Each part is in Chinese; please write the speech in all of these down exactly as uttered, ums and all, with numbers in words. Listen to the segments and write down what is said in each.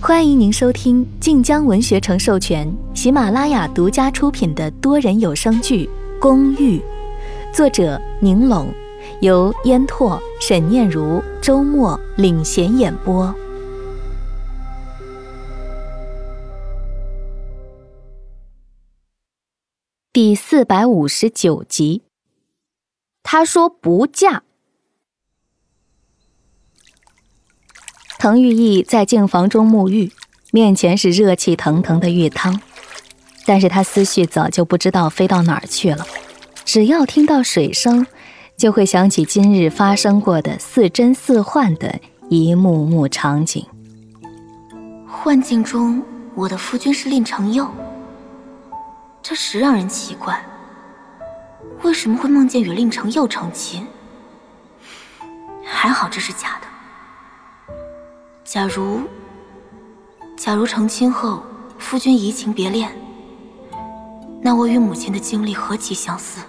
欢迎您收听晋江文学城授权、喜马拉雅独家出品的多人有声剧《公寓》，作者宁拢，由烟拓、沈念如、周末领衔演播。第四百五十九集。他说不嫁。滕玉意在净房中沐浴，面前是热气腾腾的浴汤，但是他思绪早就不知道飞到哪儿去了，只要听到水声，就会想起今日发生过的似真似幻的一幕幕场景。 幻境中我的夫君是令成佑，这实让人奇怪，为什么会梦见与令成佑成亲？还好这是假的。假如假如成亲后夫君移情别恋，那我与母亲的经历何其相似。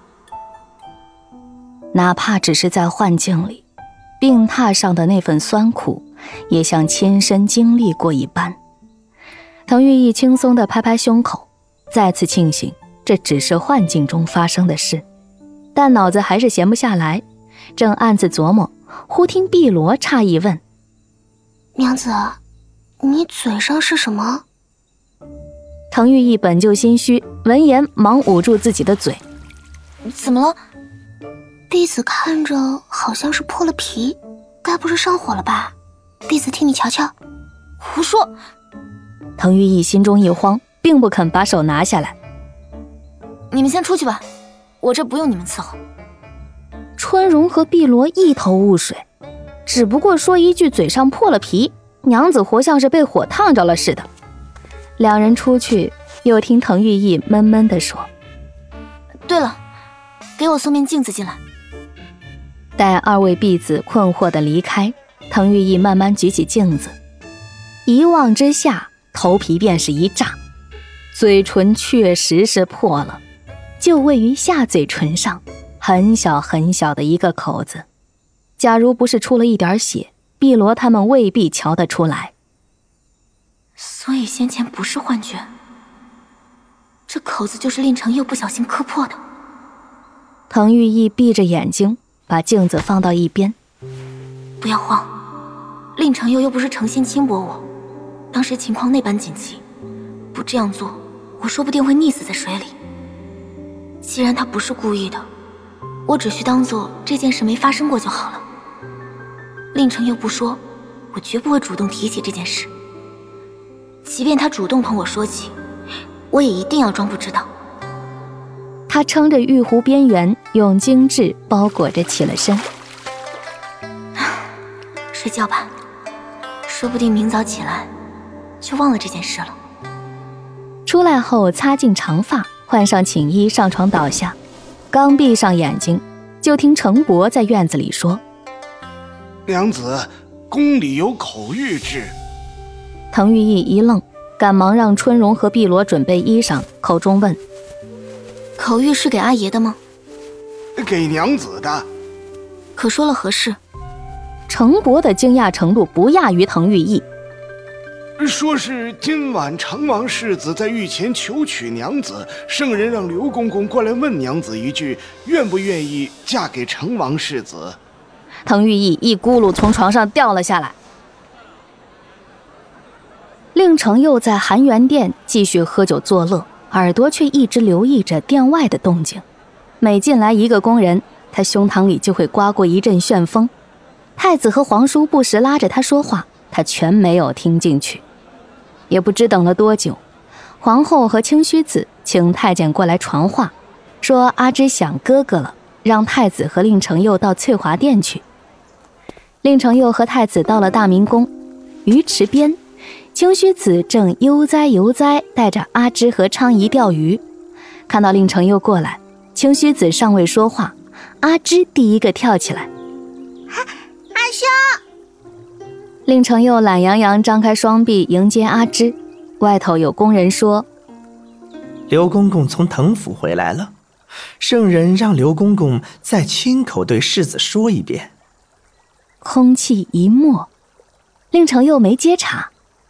哪怕只是在幻境里，病榻上的那份酸苦也像亲身经历过一般。滕玉意轻松地拍拍胸口，再次庆幸这只是幻境中发生的事，但脑子还是闲不下来，正暗自琢磨，忽听碧罗诧异问： 娘子，你嘴上是什么？ 滕玉意本就心虚，闻言忙捂住自己的嘴。 怎么了？婢子看着好像是破了皮，该不是上火了吧？婢子替你瞧瞧。胡说！ 滕玉意心中一慌，并不肯把手拿下来。 你们先出去吧，我这不用你们伺候。 春荣和碧罗一头雾水，只不过说一句嘴上破了皮，娘子活像是被火烫着了似的。两人出去，又听滕玉意闷闷地说： 对了，给我送面镜子进来。 待二位婢子困惑地离开，滕玉意慢慢举起镜子，一望之下，头皮便是一炸，嘴唇确实是破了，就位于下嘴唇上，很小很小的一个口子。假如不是出了一点血，碧罗他们未必瞧得出来。 所以先前不是幻觉，这口子就是令成佑不小心磕破的。 滕玉意闭着眼睛，把镜子放到一边。 不要慌，令成佑又不是诚心轻薄我，当时情况那般紧急，不这样做，我说不定会溺死在水里。既然他不是故意的，我只需当做这件事没发生过就好了。令成佑不说，我绝不会主动提起这件事。即便他主动同我说起，我也一定要装不知道。 他撑着玉壶边缘，用精致包裹着起了身。 睡觉吧，说不定明早起来就忘了这件事了。 出来后擦净长发，换上寝衣，上床倒下。刚闭上眼睛，就听程伯在院子里说： 娘子，宫里有口谕制。 滕玉意一愣，赶忙让春荣和碧罗准备衣裳，口中问： 口谕是给阿爷的吗？ 给娘子的。 可说了何事？ 程伯的惊讶程度不亚于滕玉意。 说是今晚成王世子在御前求娶娘子，圣人让刘公公过来问娘子一句，愿不愿意嫁给成王世子。 滕玉意一咕噜从床上掉了下来。令成佑在含元殿继续喝酒作乐，耳朵却一直留意着殿外的动静。每进来一个宫人，他胸膛里就会刮过一阵旋风。太子和皇叔不时拉着他说话，他全没有听进去。也不知等了多久，皇后和清虚子请太监过来传话，说阿芝想哥哥了，让太子和令成佑到翠华殿去。令成佑和太子到了大明宫，鱼池边，清虚子正悠哉悠哉带着阿芝和昌仪钓鱼。看到令成佑过来，清虚子尚未说话，阿芝第一个跳起来： 阿兄！ 令成佑懒洋洋张开双臂迎接阿芝。外头有宫人说： 刘公公从滕府回来了，圣人让刘公公再亲口对世子说一遍。 空气一默，令成佑没接茬，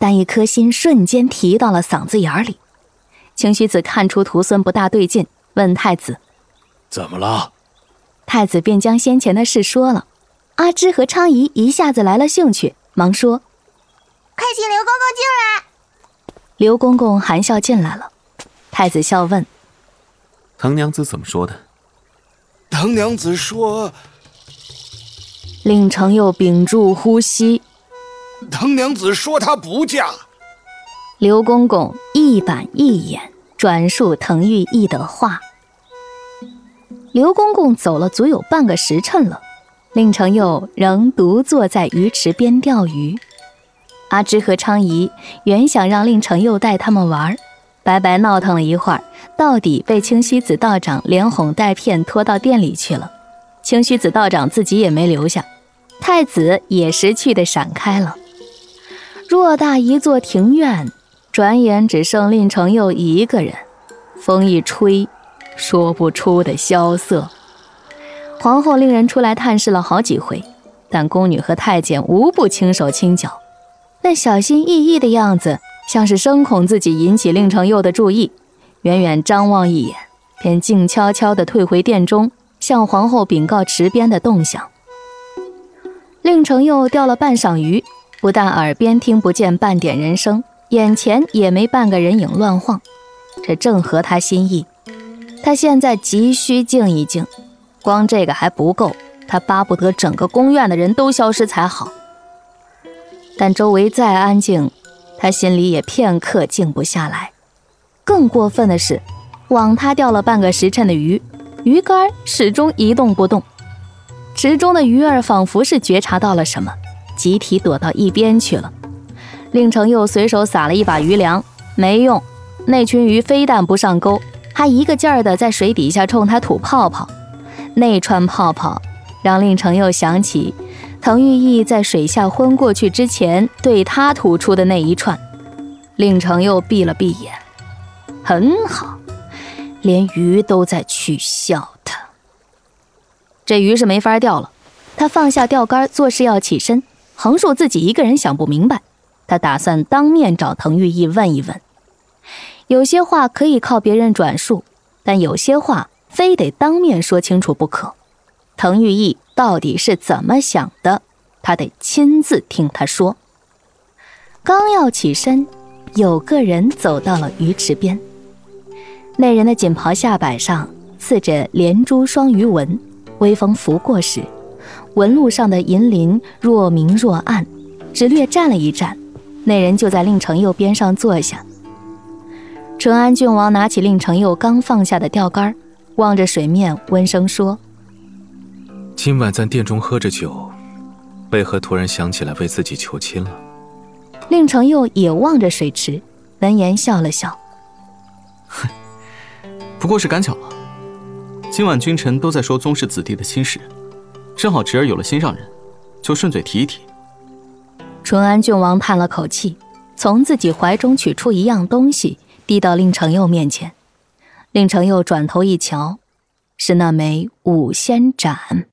但一颗心瞬间提到了嗓子眼里。清虚子看出徒孙不大对劲，问太子：“ 怎么了？” 太子便将先前的事说了。阿芝和昌仪一下子来了兴趣，忙说：“ 快请刘公公进来。” 刘公公含笑进来了。太子笑问：“ 藤娘子怎么说的？” 藤娘子说：“ 令程又屏住呼吸。” 藤娘子说她不嫁。 刘公公一板一眼转述滕玉意的话。刘公公走了足有半个时辰了，令程又仍独坐在鱼池边钓鱼。阿芝和昌仪原想让令程又带他们玩，白白闹腾了一会儿，到底被清虚子道长连哄带骗拖到店里去了。清虚子道长自己也没留下，太子也识趣地闪开了。偌大一座庭院，转眼只剩令程又一个人，风一吹，说不出的萧瑟。皇后令人出来探视了好几回，但宫女和太监无不轻手轻脚，那小心翼翼的样子，像是生恐自己引起令程又的注意，远远张望一眼，便静悄悄地退回殿中，向皇后禀告池边的动向。令程又钓了半晌鱼，不但耳边听不见半点人声，眼前也没半个人影乱晃，这正合他心意。他现在急需静一静，光这个还不够，他巴不得整个宫院的人都消失才好。但周围再安静，他心里也片刻静不下来。更过分的是，枉他钓了半个时辰的鱼，鱼竿始终一动不动。池中的鱼儿仿佛是觉察到了什么，集体躲到一边去了。令程又随手撒了一把鱼粮，没用，那群鱼非但不上钩，还一个劲儿的在水底下冲他吐泡泡。那串泡泡让令程又想起滕玉意在水下昏过去之前对他吐出的那一串。令程又闭了闭眼，很好，连鱼都在取笑他。这鱼是没法钓了，他放下钓竿，作势要起身，横竖自己一个人想不明白。他打算当面找滕玉意问一问。有些话可以靠别人转述，但有些话非得当面说清楚不可。滕玉意到底是怎么想的，他得亲自听他说。刚要起身，有个人走到了鱼池边。那人的锦袍下摆上刺着连珠双鱼纹，微风拂过时，纹路上的银鳞若明若暗，只略站了一站，那人就在令程又边上坐下。淳安郡王拿起令程又刚放下的钓竿，望着水面温声说：“ 今晚在殿中喝着酒，为何突然想起来为自己求亲了？” 令程又也望着水池，闻言笑了笑：“ 哼，不过是赶巧了。今晚君臣都在说宗室子弟的亲事，正好侄儿有了心上人，就顺嘴提一提。” 淳安郡王叹了口气，从自己怀中取出一样东西，递到令程又面前。令程又转头一瞧，是那枚五仙斩。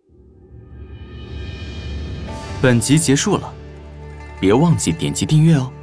本集结束了，别忘记点击订阅哦。